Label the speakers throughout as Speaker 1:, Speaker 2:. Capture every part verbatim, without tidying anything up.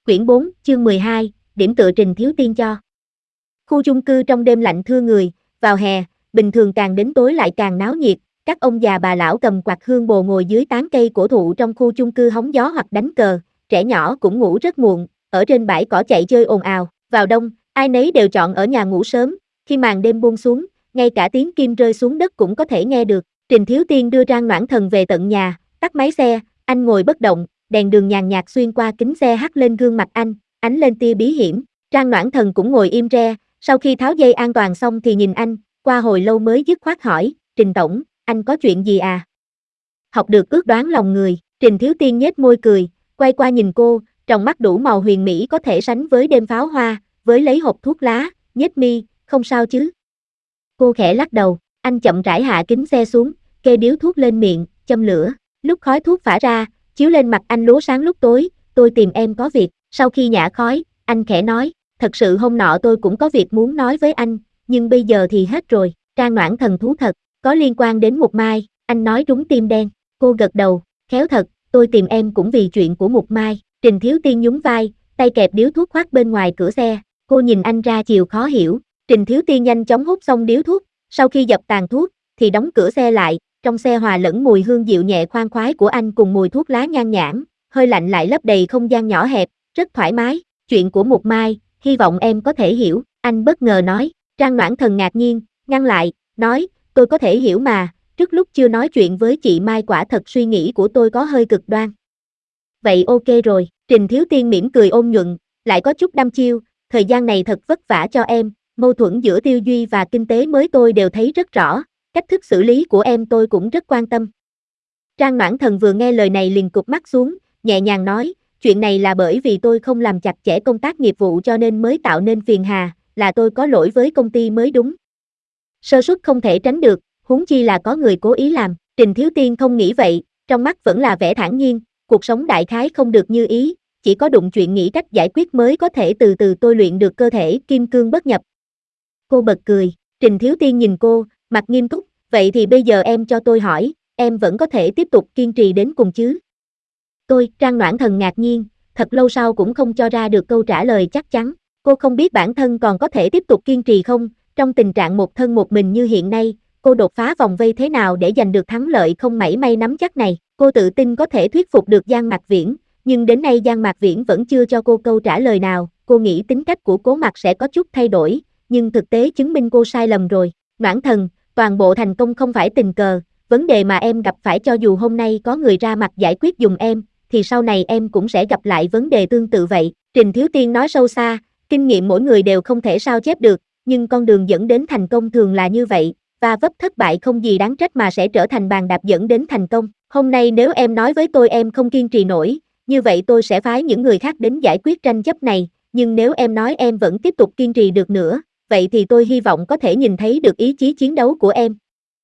Speaker 1: Quyển bốn, chương mười hai, điểm tựa Trình Thiếu Tiên cho. Khu chung cư trong đêm lạnh thưa người, vào hè, bình thường càng đến tối lại càng náo nhiệt, các ông già bà lão cầm quạt hương bồ ngồi dưới tán cây cổ thụ trong khu chung cư hóng gió hoặc đánh cờ, trẻ nhỏ cũng ngủ rất muộn, ở trên bãi cỏ chạy chơi ồn ào, vào đông, ai nấy đều chọn ở nhà ngủ sớm, khi màn đêm buông xuống, ngay cả tiếng kim rơi xuống đất cũng có thể nghe được. Trình Thiếu Tiên đưa Trang Noãn Thần về tận nhà, tắt máy xe, anh ngồi bất động, đèn đường nhàn nhạt xuyên qua kính xe hắt lên gương mặt anh, ánh lên tia bí hiểm. Trang Noãn Thần cũng ngồi im re, sau khi tháo dây an toàn xong thì nhìn anh, qua hồi lâu mới dứt khoát hỏi, Trình Tổng, anh có chuyện gì à? Học được ước đoán lòng người, Trình Thiếu Tiên nhếch môi cười, quay qua nhìn cô, tròng mắt đủ màu huyền mỹ có thể sánh với đêm pháo hoa, với lấy hộp thuốc lá, nhếch mi, không sao chứ? Cô khẽ lắc đầu, anh chậm rãi hạ kính xe xuống, kê điếu thuốc lên miệng, châm lửa, lúc khói thuốc phả ra, chiếu lên mặt anh lố sáng lúc tối, tôi tìm em có việc, sau khi nhả khói, anh khẽ nói, thật sự hôm nọ tôi cũng có việc muốn nói với anh, nhưng bây giờ thì hết rồi. Trang Noãn Thần thú thật, có liên quan đến Mục Mai, anh nói trúng tim đen, cô gật đầu, khéo thật, tôi tìm em cũng vì chuyện của Mục Mai. Trình Thiếu Tiên nhún vai, tay kẹp điếu thuốc khoác bên ngoài cửa xe, cô nhìn anh ra chiều khó hiểu. Trình Thiếu Tiên nhanh chóng hút xong điếu thuốc, sau khi dập tàn thuốc, thì đóng cửa xe lại, trong xe hòa lẫn mùi hương dịu nhẹ khoan khoái của anh cùng mùi thuốc lá nhan nhản, hơi lạnh lại lấp đầy không gian nhỏ hẹp, rất thoải mái. Chuyện của Mục Mai, hy vọng em có thể hiểu, anh bất ngờ nói. Trang Noãn Thần ngạc nhiên, ngăn lại, nói, tôi có thể hiểu mà, trước lúc chưa nói chuyện với chị Mai quả thật suy nghĩ của tôi có hơi cực đoan. Vậy ok rồi, Trình Thiếu Tiên mỉm cười ôn nhuận, lại có chút đăm chiêu, thời gian này thật vất vả cho em, mâu thuẫn giữa tư duy và kinh tế mới tôi đều thấy rất rõ, cách thức xử lý của em tôi cũng rất quan tâm. Trang Noãn Thần vừa nghe lời này liền cụp mắt xuống, nhẹ nhàng nói, chuyện này là bởi vì tôi không làm chặt chẽ công tác nghiệp vụ cho nên mới tạo nên phiền hà, là tôi có lỗi với công ty mới đúng. Sơ suất không thể tránh được, huống chi là có người cố ý làm. Trình Thiếu Tiên không nghĩ vậy, trong mắt vẫn là vẻ thản nhiên, cuộc sống đại khái không được như ý, chỉ có đụng chuyện nghĩ cách giải quyết mới có thể từ từ tôi luyện được cơ thể kim cương bất nhập. Cô bật cười, Trình Thiếu Tiên nhìn cô, mặt nghiêm túc, vậy thì bây giờ em cho tôi hỏi, em vẫn có thể tiếp tục kiên trì đến cùng chứ? Tôi, Trang Noãn Thần ngạc nhiên, thật lâu sau cũng không cho ra được câu trả lời chắc chắn, cô không biết bản thân còn có thể tiếp tục kiên trì không, trong tình trạng một thân một mình như hiện nay, cô đột phá vòng vây thế nào để giành được thắng lợi không mảy may nắm chắc này, cô tự tin có thể thuyết phục được Giang Mạc Viễn, nhưng đến nay Giang Mạc Viễn vẫn chưa cho cô câu trả lời nào, cô nghĩ tính cách của Cố Mặc sẽ có chút thay đổi, nhưng thực tế chứng minh cô sai lầm rồi. Noãn Thần, toàn bộ thành công không phải tình cờ, vấn đề mà em gặp phải cho dù hôm nay có người ra mặt giải quyết giùm em, thì sau này em cũng sẽ gặp lại vấn đề tương tự vậy. Trình Thiếu Tiên nói sâu xa, kinh nghiệm mỗi người đều không thể sao chép được, nhưng con đường dẫn đến thành công thường là như vậy, và vấp thất bại không gì đáng trách mà sẽ trở thành bàn đạp dẫn đến thành công. Hôm nay nếu em nói với tôi em không kiên trì nổi, như vậy tôi sẽ phái những người khác đến giải quyết tranh chấp này, nhưng nếu em nói em vẫn tiếp tục kiên trì được nữa, vậy thì tôi hy vọng có thể nhìn thấy được ý chí chiến đấu của em.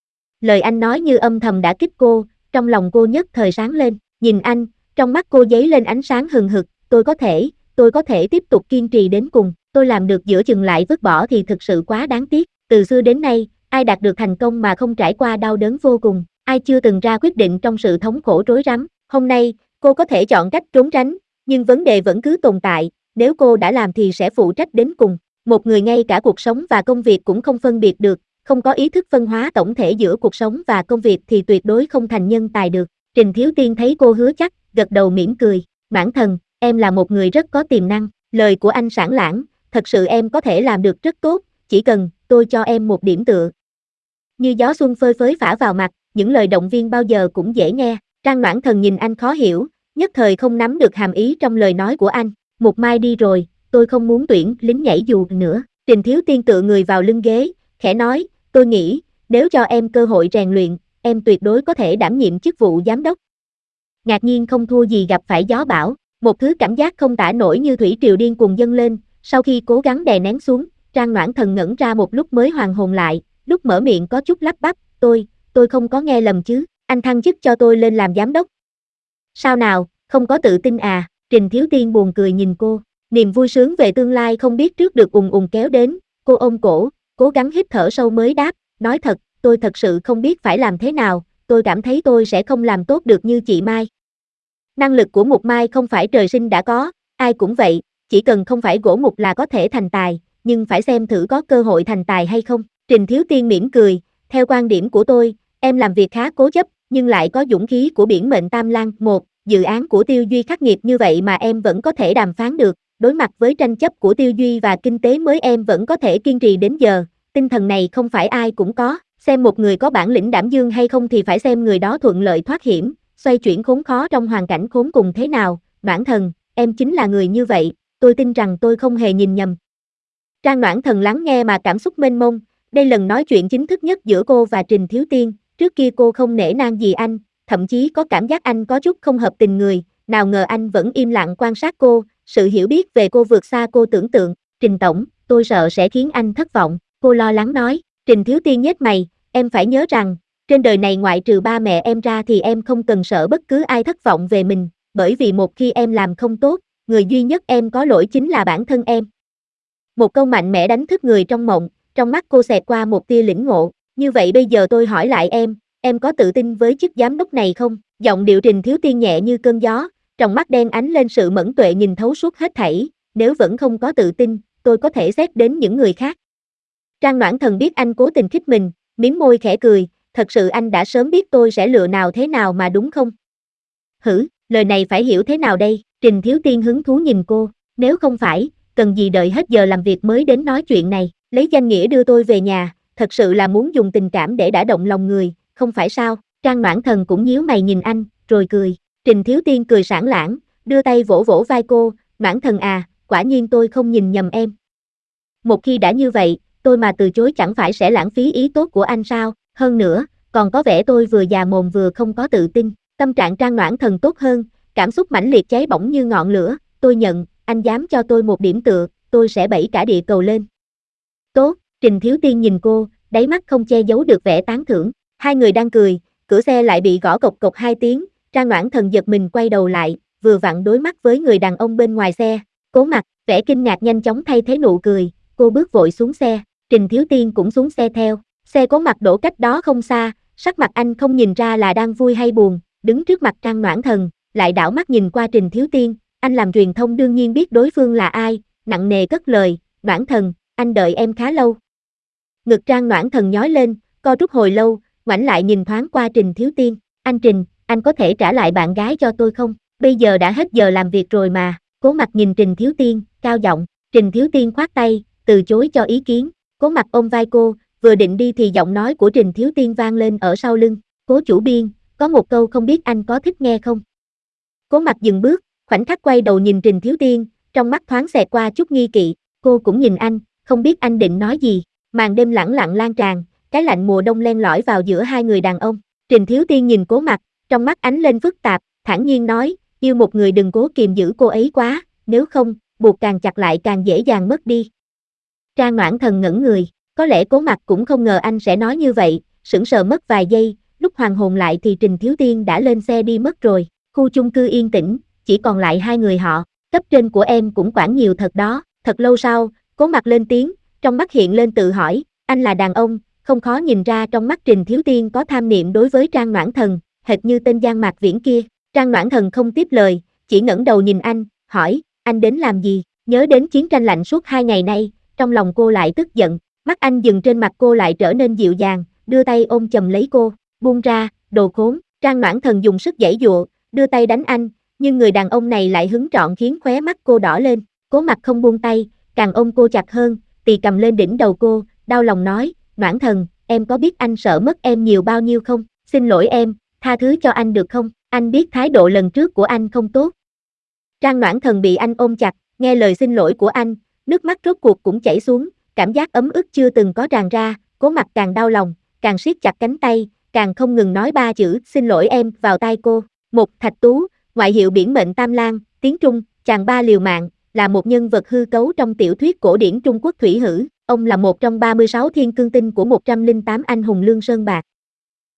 Speaker 1: Lời anh nói như âm thầm đã kích cô, trong lòng cô nhất thời sáng lên, nhìn anh, trong mắt cô giấy lên ánh sáng hừng hực, tôi có thể, tôi có thể tiếp tục kiên trì đến cùng, tôi làm được giữa chừng lại vứt bỏ thì thực sự quá đáng tiếc, từ xưa đến nay, ai đạt được thành công mà không trải qua đau đớn vô cùng, ai chưa từng ra quyết định trong sự thống khổ rối rắm, hôm nay, cô có thể chọn cách trốn tránh, nhưng vấn đề vẫn cứ tồn tại, nếu cô đã làm thì sẽ phụ trách đến cùng, một người ngay cả cuộc sống và công việc cũng không phân biệt được, không có ý thức phân hóa tổng thể giữa cuộc sống và công việc thì tuyệt đối không thành nhân tài được. Trình Thiếu Tiên thấy cô hứa chắc, gật đầu mỉm cười, Noãn Thần, em là một người rất có tiềm năng, lời của anh sảng lãng, thật sự em có thể làm được rất tốt, chỉ cần, tôi cho em một điểm tựa. Như gió xuân phơi phới phả vào mặt, những lời động viên bao giờ cũng dễ nghe, Trang Noãn Thần nhìn anh khó hiểu, nhất thời không nắm được hàm ý trong lời nói của anh, Mục Mai đi rồi, tôi không muốn tuyển lính nhảy dù nữa. Trình Thiếu Tiên tựa người vào lưng ghế, khẽ nói, tôi nghĩ, nếu cho em cơ hội rèn luyện, em tuyệt đối có thể đảm nhiệm chức vụ giám đốc. Ngạc nhiên không thua gì gặp phải gió bão, một thứ cảm giác không tả nổi như thủy triều điên cuồng dâng lên, sau khi cố gắng đè nén xuống, Trang Noãn Thần ngẩn ra một lúc mới hoàn hồn lại, lúc mở miệng có chút lắp bắp, tôi, tôi không có nghe lầm chứ, anh thăng chức cho tôi lên làm giám đốc. Sao nào, không có tự tin à? Trình Thiếu Tiên buồn cười nhìn cô, niềm vui sướng về tương lai không biết trước được ùn ùn kéo đến, cô ôm cổ, cố gắng hít thở sâu mới đáp, nói thật, tôi thật sự không biết phải làm thế nào, tôi cảm thấy tôi sẽ không làm tốt được như chị Mai. Năng lực của Mục Mai không phải trời sinh đã có, ai cũng vậy, chỉ cần không phải gỗ mục là có thể thành tài, nhưng phải xem thử có cơ hội thành tài hay không. Trình Thiếu Tiên mỉm cười, theo quan điểm của tôi, em làm việc khá cố chấp, nhưng lại có dũng khí của biển mệnh Tam Lang. Một, dự án của Tiêu Duy khắc nghiệt như vậy mà em vẫn có thể đàm phán được, đối mặt với tranh chấp của Tiêu Duy và kinh tế mới em vẫn có thể kiên trì đến giờ, tinh thần này không phải ai cũng có, xem một người có bản lĩnh đảm dương hay không thì phải xem người đó thuận lợi thoát hiểm, xoay chuyển khốn khó trong hoàn cảnh khốn cùng thế nào. Noãn Thần, em chính là người như vậy, tôi tin rằng tôi không hề nhìn nhầm. Trang Noãn Thần lắng nghe mà cảm xúc mênh mông, đây lần nói chuyện chính thức nhất giữa cô và Trình Thiếu Tiên, trước kia cô không nể nang gì anh, thậm chí có cảm giác anh có chút không hợp tình người, nào ngờ anh vẫn im lặng quan sát cô, sự hiểu biết về cô vượt xa cô tưởng tượng. Trình Tổng, tôi sợ sẽ khiến anh thất vọng, cô lo lắng nói. Trình Thiếu Tiên nhếch mày, em phải nhớ rằng, trên đời này ngoại trừ ba mẹ em ra thì em không cần sợ bất cứ ai thất vọng về mình, bởi vì một khi em làm không tốt, người duy nhất em có lỗi chính là bản thân em. Một câu mạnh mẽ đánh thức người trong mộng, trong mắt cô xẹt qua một tia lĩnh ngộ, như vậy bây giờ tôi hỏi lại em, em có tự tin với chức giám đốc này không? Giọng điệu Trình Thiếu Tiên nhẹ như cơn gió, trong mắt đen ánh lên sự mẫn tuệ nhìn thấu suốt hết thảy, nếu vẫn không có tự tin, tôi có thể xét đến những người khác. Trang Noãn Thần biết anh cố tình khích mình, mím môi khẽ cười, thật sự anh đã sớm biết tôi sẽ lựa nào thế nào mà đúng không? Hử, lời này phải hiểu thế nào đây? Trình Thiếu Tiên hứng thú nhìn cô, nếu không phải, cần gì đợi hết giờ làm việc mới đến nói chuyện này, lấy danh nghĩa đưa tôi về nhà, thật sự là muốn dùng tình cảm để đả động lòng người, không phải sao? Trang Noãn Thần cũng nhíu mày nhìn anh, rồi cười. Trình Thiếu Tiên cười sảng lảng, đưa tay vỗ vỗ vai cô, Noãn Thần à, quả nhiên tôi không nhìn nhầm em. Một khi đã như vậy, tôi mà từ chối chẳng phải sẽ lãng phí ý tốt của anh sao? Hơn nữa, còn có vẻ tôi vừa già mồm vừa không có tự tin. Tâm trạng Trang Noãn Thần tốt hơn, cảm xúc mãnh liệt cháy bỏng như ngọn lửa, tôi nhận, anh dám cho tôi một điểm tựa, tôi sẽ bẫy cả địa cầu lên. Tốt, Trình Thiếu Tiên nhìn cô, đáy mắt không che giấu được vẻ tán thưởng. Hai người đang cười, cửa xe lại bị gõ cộc cộc hai tiếng, Trang Noãn Thần giật mình quay đầu lại, vừa vặn đối mắt với người đàn ông bên ngoài xe. Cố Mặc, vẻ kinh ngạc nhanh chóng thay thế nụ cười, cô bước vội xuống xe, Trình Thiếu Tiên cũng xuống xe theo. Xe Cố Mặc đổ cách đó không xa, sắc mặt anh không nhìn ra là đang vui hay buồn, đứng trước mặt Trang Noãn Thần, lại đảo mắt nhìn qua Trình Thiếu Tiên, anh làm truyền thông đương nhiên biết đối phương là ai, nặng nề cất lời, Noãn Thần, anh đợi em khá lâu. Ngực Trang Noãn Thần nhói lên, co rút hồi lâu, ngoảnh lại nhìn thoáng qua Trình Thiếu Tiên, anh Trình, anh có thể trả lại bạn gái cho tôi không? Bây giờ đã hết giờ làm việc rồi mà. Cố Mặc nhìn Trình Thiếu Tiên, cao giọng. Trình Thiếu Tiên khoát tay, từ chối cho ý kiến. Cố Mặc ôm vai cô, vừa định đi thì giọng nói của Trình Thiếu Tiên vang lên ở sau lưng. Cố chủ biên, có một câu không biết anh có thích nghe không? Cố Mặc dừng bước, khoảnh khắc quay đầu nhìn Trình Thiếu Tiên, trong mắt thoáng xẹt qua chút nghi kỵ. Cô cũng nhìn anh, không biết anh định nói gì. Màn đêm lẳng lặng lan tràn, cái lạnh mùa đông len lỏi vào giữa hai người đàn ông. Trình Thiếu Tiên nhìn Cố Mặc, trong mắt ánh lên phức tạp, thản nhiên nói, yêu một người đừng cố kiềm giữ cô ấy quá, nếu không, buộc càng chặt lại càng dễ dàng mất đi. Trang Noãn Thần ngẩn người, có lẽ Cố Mặc cũng không ngờ anh sẽ nói như vậy, sững sờ mất vài giây, lúc hoàn hồn lại thì Trình Thiếu Tiên đã lên xe đi mất rồi. Khu chung cư yên tĩnh, chỉ còn lại hai người họ, cấp trên của em cũng quản nhiều thật đó. Thật lâu sau, Cố Mặc lên tiếng, trong mắt hiện lên tự hỏi, anh là đàn ông, không khó nhìn ra trong mắt Trình Thiếu Tiên có tham niệm đối với Trang Noãn Thần, hệt như tên Giang Mạc Viễn kia. Trang Noãn Thần không tiếp lời, chỉ ngẩng đầu nhìn anh, hỏi, anh đến làm gì? Nhớ đến chiến tranh lạnh suốt hai ngày nay, trong lòng cô lại tức giận, mắt anh dừng trên mặt cô lại trở nên dịu dàng, đưa tay ôm chầm lấy cô, buông ra, đồ khốn. Trang Noãn Thần dùng sức giãy giụa, đưa tay đánh anh, nhưng người đàn ông này lại hứng trọn khiến khóe mắt cô đỏ lên. Cố Mặc không buông tay, càng ôm cô chặt hơn, tì cầm lên đỉnh đầu cô, đau lòng nói, Noãn Thần, em có biết anh sợ mất em nhiều bao nhiêu không? Xin lỗi em, tha thứ cho anh được không? Anh biết thái độ lần trước của anh không tốt. Trang Noãn Thần bị anh ôm chặt, nghe lời xin lỗi của anh, nước mắt rốt cuộc cũng chảy xuống, cảm giác ấm ức chưa từng có tràn ra. Cố Mặc càng đau lòng, càng siết chặt cánh tay, càng không ngừng nói ba chữ xin lỗi em vào tai cô. Một Thạch Tú, ngoại hiệu biển mệnh Tam Lang, tiếng Trung, chàng ba liều mạng, là một nhân vật hư cấu trong tiểu thuyết cổ điển Trung Quốc Thủy Hử. Ông là một trong ba mươi sáu thiên cương tinh của một trăm lẻ tám anh hùng Lương Sơn Bạc.